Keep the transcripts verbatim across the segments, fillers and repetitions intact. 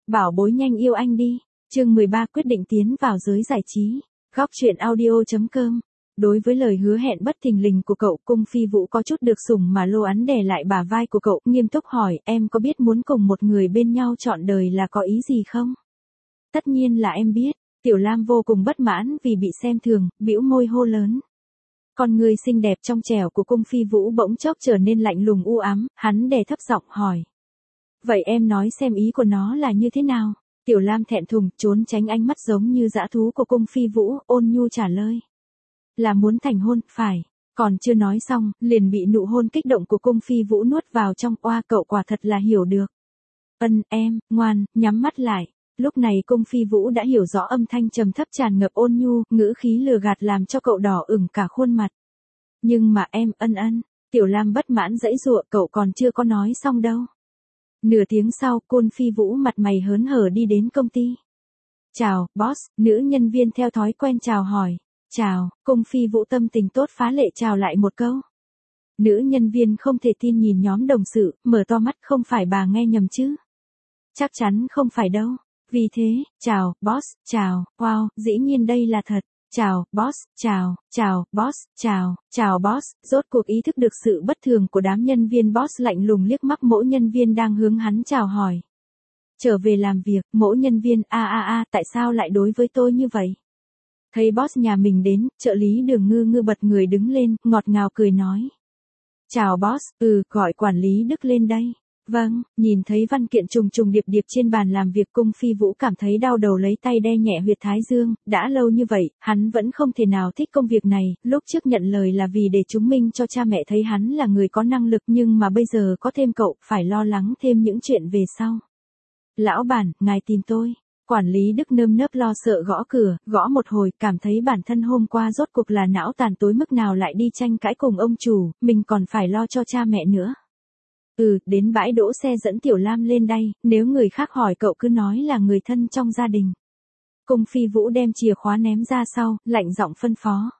Bảo bối nhanh yêu anh đi. Chương mười ba quyết định tiến vào giới giải trí. Góc truyện audio.com. Đối với lời hứa hẹn bất thình lình của cậu, Cung Phi Vũ có chút được sủng mà Lô Ấn đè lại bả vai của cậu, nghiêm túc hỏi, em có biết muốn cùng một người bên nhau trọn đời là có ý gì không? Tất nhiên là em biết. Tiểu Lam vô cùng bất mãn vì bị xem thường, bĩu môi hô lớn. Con người xinh đẹp trong trẻo của Cung Phi Vũ bỗng chốc trở nên lạnh lùng u ám, hắn đè thấp giọng hỏi. Vậy em nói xem ý của nó là như thế nào? Tiểu Lam thẹn thùng, trốn tránh ánh mắt giống như dã thú của Cung Phi Vũ, ôn nhu trả lời. Là muốn thành hôn, phải. Còn chưa nói xong, liền bị nụ hôn kích động của Cung Phi Vũ nuốt vào trong, oa cậu quả thật là hiểu được. Ân, em, ngoan, nhắm mắt lại. Lúc này Cung Phi Vũ đã hiểu rõ âm thanh trầm thấp tràn ngập ôn nhu, ngữ khí lừa gạt làm cho cậu đỏ ửng cả khuôn mặt. Nhưng mà em, ân ân. Tiểu Lam bất mãn dãy dụa, cậu còn chưa có nói xong đâu. Nửa tiếng sau, Cung Phi Vũ mặt mày hớn hở đi đến công ty. Chào, boss, nữ nhân viên theo thói quen chào hỏi. Chào, Cung Phi Vũ tâm tình tốt phá lệ chào lại một câu. Nữ nhân viên không thể tin nhìn nhóm đồng sự, mở to mắt, không phải bà nghe nhầm chứ? Chắc chắn không phải đâu. Vì thế, chào, boss, chào, wow, dĩ nhiên đây là thật. Chào, boss, chào, chào, boss, chào, chào boss, rốt cuộc ý thức được sự bất thường của đám nhân viên boss lạnh lùng liếc mắt mỗi nhân viên đang hướng hắn chào hỏi. Trở về làm việc, mỗi nhân viên, a a a, tại sao lại đối với tôi như vậy? Thấy boss nhà mình đến, trợ lý Đường Ngư Ngư bật người đứng lên, ngọt ngào cười nói. Chào boss, ừ, gọi quản lý Đức lên đây. Vâng, nhìn thấy văn kiện trùng trùng điệp điệp trên bàn làm việc, Cung Phi Vũ cảm thấy đau đầu lấy tay đe nhẹ huyệt thái dương, đã lâu như vậy, hắn vẫn không thể nào thích công việc này, lúc trước nhận lời là vì để chứng minh cho cha mẹ thấy hắn là người có năng lực nhưng mà bây giờ có thêm cậu, phải lo lắng thêm những chuyện về sau. Lão bản, ngài tìm tôi. Quản lý Đức nơm nớp lo sợ gõ cửa, gõ một hồi, cảm thấy bản thân hôm qua rốt cuộc là não tàn tối mức nào lại đi tranh cãi cùng ông chủ, mình còn phải lo cho cha mẹ nữa. Ừ, đến bãi đỗ xe dẫn Tiểu Lam lên đây, nếu người khác hỏi cậu cứ nói là người thân trong gia đình. Cung Phi Vũ đem chìa khóa ném ra sau, lạnh giọng phân phó.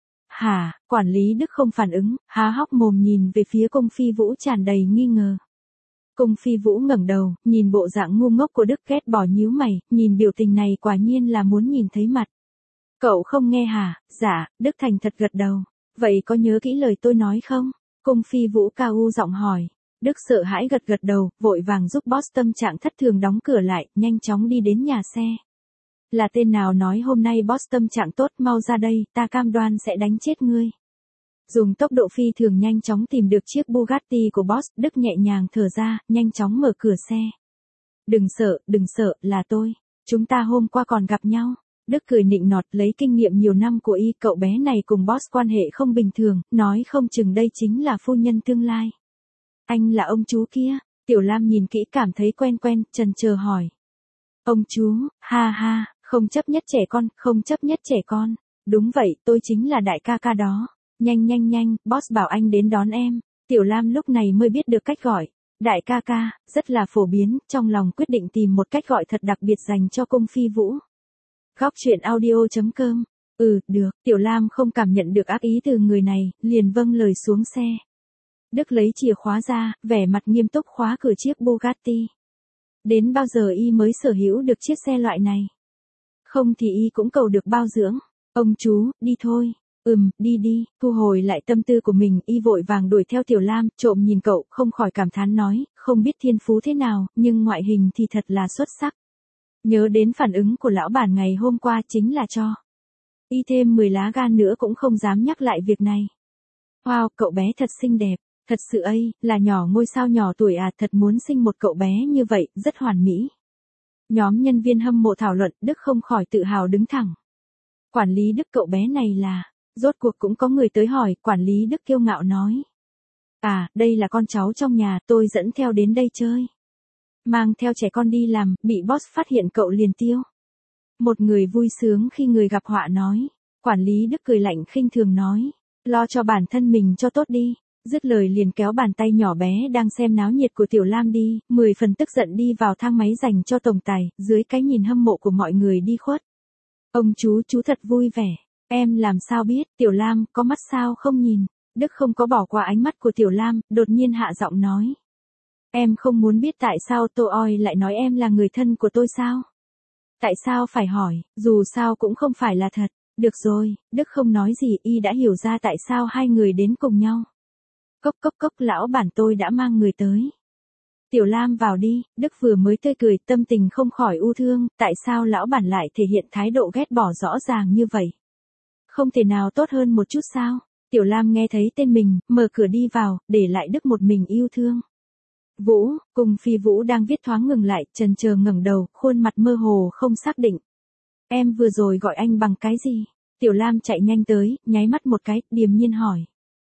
Hả, quản lý Đức không phản ứng, há hốc mồm nhìn về phía Cung Phi Vũ tràn đầy nghi ngờ. Cung Phi Vũ ngẩng đầu, nhìn bộ dạng ngu ngốc của Đức ghét bỏ nhíu mày, nhìn biểu tình này quả nhiên là muốn nhìn thấy mặt. Cậu không nghe hả? Dạ, Đức thành thật gật đầu. Vậy có nhớ kỹ lời tôi nói không? Cung Phi Vũ cao u giọng hỏi. Đức sợ hãi gật gật đầu, vội vàng giúp boss tâm trạng thất thường đóng cửa lại, nhanh chóng đi đến nhà xe. Là tên nào nói hôm nay boss tâm trạng tốt, mau ra đây, ta cam đoan sẽ đánh chết ngươi. Dùng tốc độ phi thường nhanh chóng tìm được chiếc Bugatti của boss, Đức nhẹ nhàng thở ra, nhanh chóng mở cửa xe. Đừng sợ, đừng sợ, là tôi. Chúng ta hôm qua còn gặp nhau. Đức cười nịnh nọt lấy kinh nghiệm nhiều năm của y, cậu bé này cùng boss quan hệ không bình thường, nói không chừng đây chính là phu nhân tương lai. Anh là ông chú kia. Tiểu Lam nhìn kỹ cảm thấy quen quen, chần chờ hỏi. Ông chú, ha ha, không chấp nhất trẻ con, không chấp nhất trẻ con. Đúng vậy, tôi chính là đại ca ca đó. Nhanh nhanh nhanh, boss bảo anh đến đón em. Tiểu Lam lúc này mới biết được cách gọi. Đại ca ca, rất là phổ biến, trong lòng quyết định tìm một cách gọi thật đặc biệt dành cho Cung Phi Vũ. Góc truyện audio.com. Ừ, được, Tiểu Lam không cảm nhận được ác ý từ người này, liền vâng lời xuống xe. Đức lấy chìa khóa ra, vẻ mặt nghiêm túc khóa cửa chiếc Bugatti. Đến bao giờ y mới sở hữu được chiếc xe loại này? Không thì y cũng cầu được bao dưỡng. Ông chú, đi thôi. Ừm, đi đi, thu hồi lại tâm tư của mình, y vội vàng đuổi theo Tiểu Lam, trộm nhìn cậu, không khỏi cảm thán nói, không biết thiên phú thế nào, nhưng ngoại hình thì thật là xuất sắc. Nhớ đến phản ứng của lão bản ngày hôm qua chính là cho y thêm mười lá gan nữa cũng không dám nhắc lại việc này. Wow, cậu bé thật xinh đẹp. Thật sự ấy, là nhỏ ngôi sao nhỏ tuổi à, thật muốn sinh một cậu bé như vậy, rất hoàn mỹ. Nhóm nhân viên hâm mộ thảo luận, Đức không khỏi tự hào đứng thẳng. Quản lý Đức, cậu bé này là, rốt cuộc cũng có người tới hỏi, quản lý Đức kiêu ngạo nói. À, đây là con cháu trong nhà, tôi dẫn theo đến đây chơi. Mang theo trẻ con đi làm, bị boss phát hiện cậu liền tiêu. Một người vui sướng khi người gặp họa nói. Quản lý Đức cười lạnh khinh thường nói. Lo cho bản thân mình cho tốt đi. Dứt lời liền kéo bàn tay nhỏ bé đang xem náo nhiệt của Tiểu Lam đi, mười phần tức giận đi vào thang máy dành cho tổng tài, dưới cái nhìn hâm mộ của mọi người đi khuất. Ông chú, chú thật vui vẻ. Em làm sao biết, Tiểu Lam, có mắt sao không nhìn. Đức không có bỏ qua ánh mắt của Tiểu Lam, đột nhiên hạ giọng nói. Em không muốn biết tại sao Tô Oi lại nói em là người thân của tôi sao? Tại sao phải hỏi, dù sao cũng không phải là thật. Được rồi, Đức không nói gì, y đã hiểu ra tại sao hai người đến cùng nhau. Cốc cốc cốc, lão bản tôi đã mang người tới. Tiểu Lam vào đi, Đức vừa mới tươi cười, tâm tình không khỏi u thương, tại sao lão bản lại thể hiện thái độ ghét bỏ rõ ràng như vậy? Không thể nào tốt hơn một chút sao? Tiểu Lam nghe thấy tên mình, mở cửa đi vào, để lại Đức một mình yêu thương. Vũ, cùng Phi Vũ đang viết thoáng ngừng lại, chần chờ ngẩng đầu, khuôn mặt mơ hồ không xác định. Em vừa rồi gọi anh bằng cái gì? Tiểu Lam chạy nhanh tới, nháy mắt một cái, điềm nhiên hỏi.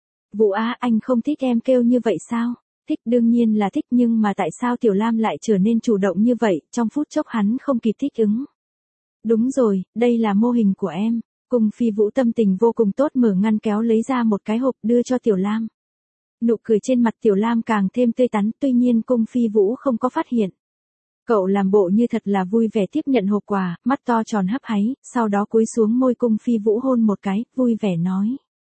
Vũ á, anh không thích em kêu như vậy sao? Thích đương nhiên là thích, nhưng mà tại sao Tiểu Lam lại trở nên chủ động như vậy, trong phút chốc hắn không kịp thích ứng. Đúng rồi, đây là mô hình của em. Cùng Phi Vũ tâm tình vô cùng tốt, mở ngăn kéo lấy ra một cái hộp đưa cho Tiểu Lam. Nụ cười trên mặt Tiểu Lam càng thêm tươi tắn, tuy nhiên Cung Phi Vũ không có phát hiện. Cậu làm bộ như thật là vui vẻ tiếp nhận hộp quà, mắt to tròn hấp háy, sau đó cúi xuống môi Cung Phi Vũ hôn một cái, vui vẻ nói.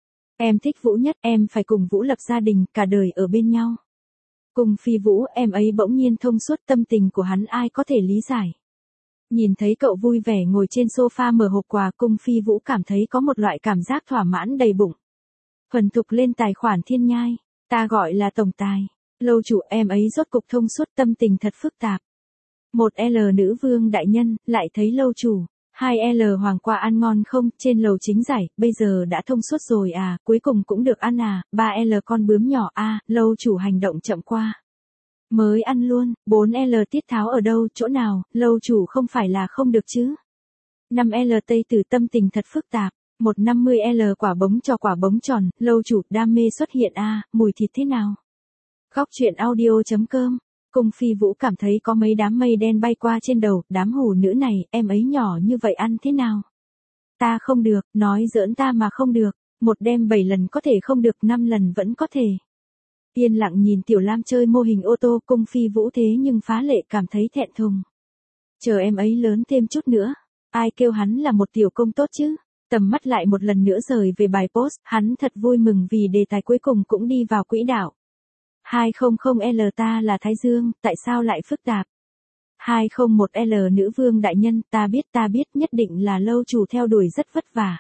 Em thích Vũ nhất, em phải cùng Vũ lập gia đình, cả đời ở bên nhau. Cung Phi Vũ, em ấy bỗng nhiên thông suốt, tâm tình của hắn ai có thể lý giải. Nhìn thấy cậu vui vẻ ngồi trên sofa mở hộp quà, Cung Phi Vũ cảm thấy có một loại cảm giác thỏa mãn đầy bụng. Thuần thục lên tài khoản Thiên Nhai, ta gọi là tổng tài. Lâu chủ, em ấy rốt cục thông suốt, tâm tình thật phức tạp. Một L nữ vương đại nhân, lại thấy lâu chủ. Hai L hoàng qua ăn ngon không, trên lầu chính giải, bây giờ đã thông suốt rồi à, cuối cùng cũng được ăn à. Ba L con bướm nhỏ a, à, lâu chủ hành động chậm qua. Mới ăn luôn. Bốn L tiết tháo ở đâu, chỗ nào, lâu chủ không phải là không được chứ. Năm L tây tử, tâm tình thật phức tạp. Một năm mươi L quả bóng cho quả bóng tròn, lâu chủ, đam mê xuất hiện a, à, mùi thịt thế nào? Góc truyện audio chấm com. Cung Phi Vũ cảm thấy có mấy đám mây đen bay qua trên đầu, đám hủ nữ này, em ấy nhỏ như vậy ăn thế nào? Ta không được, nói giỡn ta mà không được, một đêm bảy lần có thể không được, năm lần vẫn có thể. Yên lặng nhìn Tiểu Lam chơi mô hình ô tô, Cung Phi Vũ thế nhưng phá lệ cảm thấy thẹn thùng. Chờ em ấy lớn thêm chút nữa, ai kêu hắn là một tiểu công tốt chứ? Tầm mắt lại một lần nữa rời về bài post, hắn thật vui mừng vì đề tài cuối cùng cũng đi vào quỹ đạo. hai không không L ta là Thái Dương, tại sao lại phức tạp? hai không một L nữ vương đại nhân, ta biết ta biết, nhất định là lâu chủ theo đuổi rất vất vả.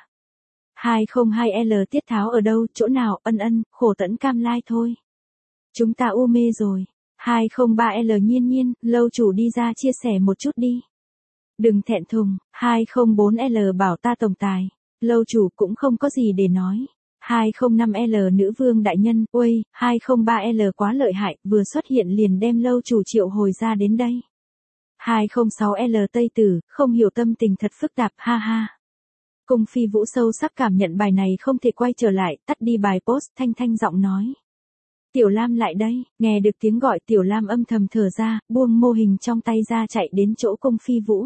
hai không hai L tiết tháo ở đâu, chỗ nào, ân ân, khổ tẫn cam lai thôi. Chúng ta u mê rồi. hai không ba L nhiên nhiên, lâu chủ đi ra chia sẻ một chút đi. Đừng thẹn thùng. Hai không bốn L bảo ta tổng tài. Lâu chủ cũng không có gì để nói. Hai không năm L nữ vương đại nhân, uây, hai không ba L quá lợi hại, vừa xuất hiện liền đem lâu chủ triệu hồi ra đến đây. hai không sáu L tây tử, không hiểu, tâm tình thật phức tạp, ha ha. Cung Phi Vũ sâu sắc cảm nhận bài này không thể quay trở lại, tắt đi bài post, thanh thanh giọng nói. Tiểu Lam lại đây, nghe được tiếng gọi Tiểu Lam âm thầm thở ra, buông mô hình trong tay ra chạy đến chỗ Cung Phi Vũ.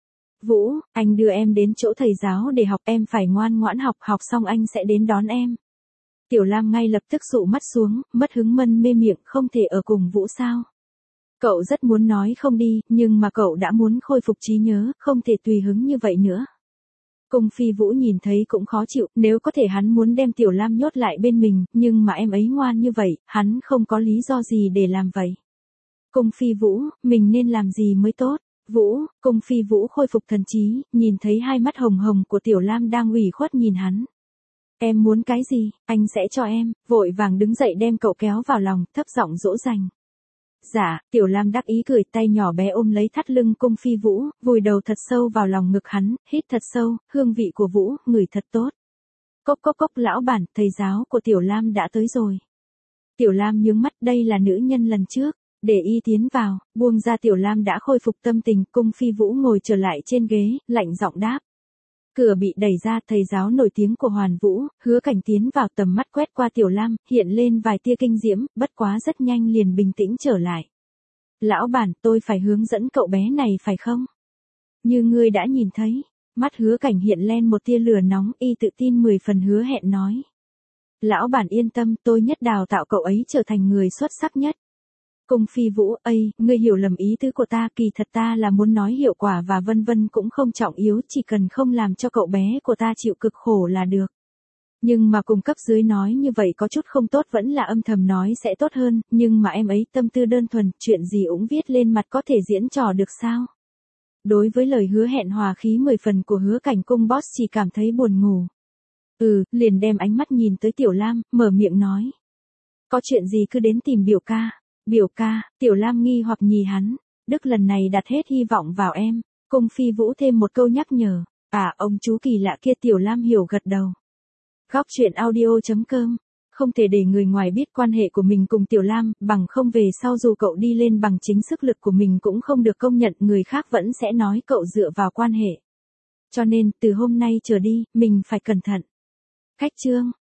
Vũ, anh đưa em đến chỗ thầy giáo để học, em phải ngoan ngoãn học, học xong anh sẽ đến đón em. Tiểu Lam ngay lập tức dụ mắt xuống, mất hứng mân mê miệng, không thể ở cùng Vũ sao? Cậu rất muốn nói không đi, nhưng mà cậu đã muốn khôi phục trí nhớ, không thể tùy hứng như vậy nữa. Cung Phi Vũ nhìn thấy cũng khó chịu, nếu có thể hắn muốn đem Tiểu Lam nhốt lại bên mình, nhưng mà em ấy ngoan như vậy, hắn không có lý do gì để làm vậy. Cung Phi Vũ, mình nên làm gì mới tốt? Vũ, Cung Phi Vũ khôi phục thần trí, nhìn thấy hai mắt hồng hồng của Tiểu Lam đang ủy khuất nhìn hắn. Em muốn cái gì, anh sẽ cho em, vội vàng đứng dậy đem cậu kéo vào lòng, thấp giọng dỗ dành. Dạ, Tiểu Lam đắc ý cười, tay nhỏ bé ôm lấy thắt lưng Cung Phi Vũ, vùi đầu thật sâu vào lòng ngực hắn, hít thật sâu, hương vị của Vũ, ngửi thật tốt. Cốc cốc cốc, lão bản, thầy giáo của Tiểu Lam đã tới rồi. Tiểu Lam nhướng mắt, đây là nữ nhân lần trước. Để y tiến vào, buông ra Tiểu Lam đã khôi phục tâm tình, Cung Phi Vũ ngồi trở lại trên ghế, lạnh giọng đáp. Cửa bị đẩy ra, thầy giáo nổi tiếng của Hoàn Vũ, Hứa Cảnh tiến vào, tầm mắt quét qua Tiểu Lam, hiện lên vài tia kinh diễm, bất quá rất nhanh liền bình tĩnh trở lại. Lão bản, tôi phải hướng dẫn cậu bé này phải không? Như ngươi đã nhìn thấy, mắt Hứa Cảnh hiện lên một tia lửa nóng, y tự tin mười phần hứa hẹn nói. Lão bản yên tâm, tôi nhất đào tạo cậu ấy trở thành người xuất sắc nhất. Cung Phi Vũ, ây, ngươi hiểu lầm ý tứ của ta, kỳ thật ta là muốn nói hiệu quả và vân vân cũng không trọng yếu, chỉ cần không làm cho cậu bé của ta chịu cực khổ là được. Nhưng mà cùng cấp dưới nói như vậy có chút không tốt, vẫn là âm thầm nói sẽ tốt hơn, nhưng mà em ấy tâm tư đơn thuần, chuyện gì cũng viết lên mặt có thể diễn trò được sao. Đối với lời hứa hẹn hòa khí mười phần của Hứa Cảnh Cung, boss chỉ cảm thấy buồn ngủ. Ừ, liền đem ánh mắt nhìn tới Tiểu Lam, mở miệng nói. Có chuyện gì cứ đến tìm biểu ca. Biểu ca, Tiểu Lam nghi hoặc nhìn hắn. Đức lần này đặt hết hy vọng vào em. Cung Phi Vũ thêm một câu nhắc nhở. À, ông chú kỳ lạ kia. Tiểu Lam hiểu gật đầu. Góc truyện audio chấm com. Không thể để người ngoài biết quan hệ của mình cùng Tiểu Lam, bằng không về sau dù cậu đi lên bằng chính sức lực của mình cũng không được công nhận, người khác vẫn sẽ nói cậu dựa vào quan hệ. Cho nên, từ hôm nay trở đi, mình phải cẩn thận. Cách chương.